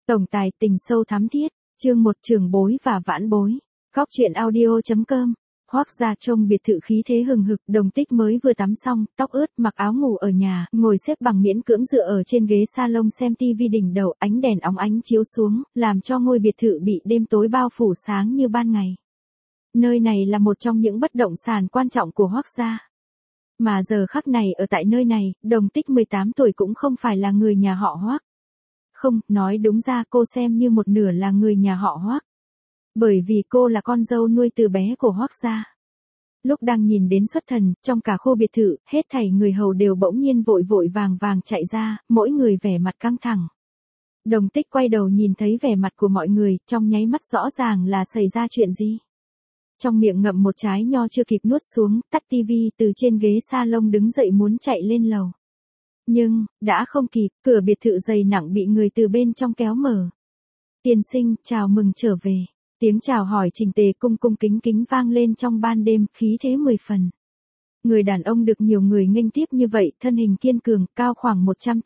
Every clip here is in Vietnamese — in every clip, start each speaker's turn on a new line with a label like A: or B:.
A: Tổng tài tình sâu thắm thiết, chương 1 trưởng bối và vãn bối. Góc truyện audio.com. Hoác gia trông biệt thự khí thế hừng hực, Đồng Tích mới vừa tắm xong, tóc ướt, mặc áo ngủ ở nhà, ngồi xếp bằng miễn cưỡng dựa ở trên ghế salon xem tivi đỉnh đầu, ánh đèn óng ánh chiếu xuống, làm cho ngôi biệt thự bị đêm tối bao phủ sáng như ban ngày. Nơi này là một trong những bất động sản quan trọng của Hoác gia. Mà giờ khắc này ở tại nơi này, Đồng Tích 18 tuổi cũng không phải là người nhà họ Hoác. Không, nói đúng ra cô xem như một nửa là người nhà họ Hoác. Bởi vì cô là con dâu nuôi từ bé của Hoác gia. Lúc đang nhìn đến xuất thần, trong cả khu biệt thự, hết thảy người hầu đều bỗng nhiên vội vội vàng vàng chạy ra, mỗi người vẻ mặt căng thẳng. Đồng Tích quay đầu nhìn thấy vẻ mặt của mọi người, trong nháy mắt rõ ràng là xảy ra chuyện gì. Trong miệng ngậm một trái nho chưa kịp nuốt xuống, tắt tivi, từ trên ghế salon đứng dậy muốn chạy lên lầu. Nhưng, đã không kịp, cửa biệt thự dày nặng bị người từ bên trong kéo mở. Tiên sinh, chào mừng trở về. Tiếng chào hỏi chỉnh tề cung cung kính kính vang lên trong ban đêm, khí thế 10 phần. Người đàn ông được nhiều người nghênh tiếp như vậy, thân hình kiên cường, cao khoảng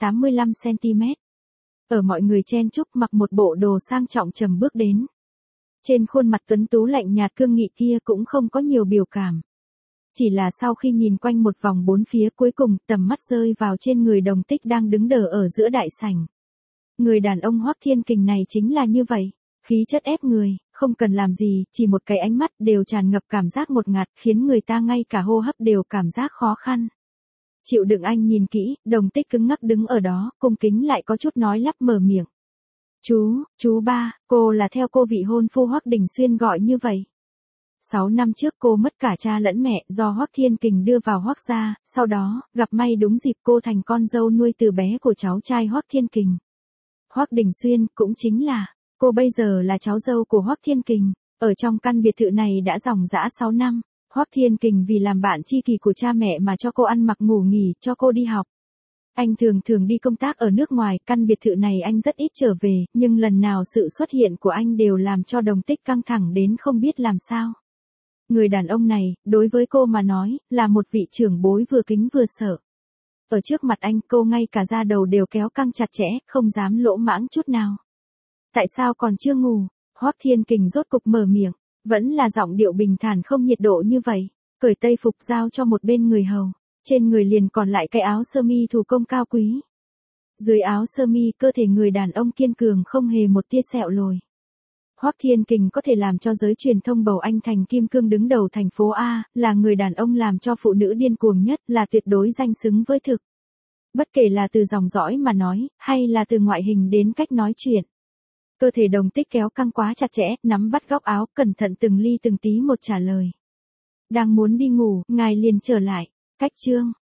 A: 185cm. Ở mọi người chen chúc mặc một bộ đồ sang trọng trầm bước đến. Trên khuôn mặt tuấn tú lạnh nhạt cương nghị kia cũng không có nhiều biểu cảm. Chỉ là sau khi nhìn quanh một vòng bốn phía cuối cùng tầm mắt rơi vào trên người Đồng Tích đang đứng đờ ở giữa đại sảnh. Người đàn ông Hoác Thiên Kình này chính là như vậy, khí chất ép người, không cần làm gì, chỉ một cái ánh mắt đều tràn ngập cảm giác ngột ngạt khiến người ta ngay cả hô hấp đều cảm giác khó khăn. Chịu đựng anh nhìn kỹ, Đồng Tích cứng ngắc đứng ở đó, cung kính lại có chút nói lắp mở miệng. Chú ba, cô là theo cô vị hôn phu Hoác Đình Xuyên gọi như vậy. 6 năm trước cô mất cả cha lẫn mẹ do Hoác Thiên Kình đưa vào Hoác gia, sau đó, gặp may đúng dịp cô thành con dâu nuôi từ bé của cháu trai Hoác Thiên Kình. Hoác Đình Xuyên cũng chính là, cô bây giờ là cháu dâu của Hoác Thiên Kình, ở trong căn biệt thự này đã dòng dã 6 năm, Hoác Thiên Kình vì làm bạn tri kỷ của cha mẹ mà cho cô ăn mặc ngủ nghỉ, cho cô đi học. Anh thường đi công tác ở nước ngoài, căn biệt thự này anh rất ít trở về, nhưng lần nào sự xuất hiện của anh đều làm cho Đồng Tích căng thẳng đến không biết làm sao. Người đàn ông này, đối với cô mà nói, là một vị trưởng bối vừa kính vừa sợ. Ở trước mặt anh, cô ngay cả da đầu đều kéo căng chặt chẽ, không dám lỗ mãng chút nào. Tại sao còn chưa ngủ? Hoác Thiên Kình rốt cục mở miệng, vẫn là giọng điệu bình thản không nhiệt độ như vậy, cởi tây phục giao cho một bên người hầu, trên người liền còn lại cái áo sơ mi thủ công cao quý. Dưới áo sơ mi, cơ thể người đàn ông kiên cường không hề một tia sẹo lồi. Hoác Thiên Kình có thể làm cho giới truyền thông bầu anh thành kim cương đứng đầu thành phố A, là người đàn ông làm cho phụ nữ điên cuồng nhất, là tuyệt đối danh xứng với thực. Bất kể là từ dòng dõi mà nói, hay là từ ngoại hình đến cách nói chuyện. Cơ thể Đồng Tích kéo căng quá chặt chẽ, nắm bắt góc áo, cẩn thận từng ly từng tí một trả lời. Đang muốn đi ngủ, ngài liền trở lại. Cách chương.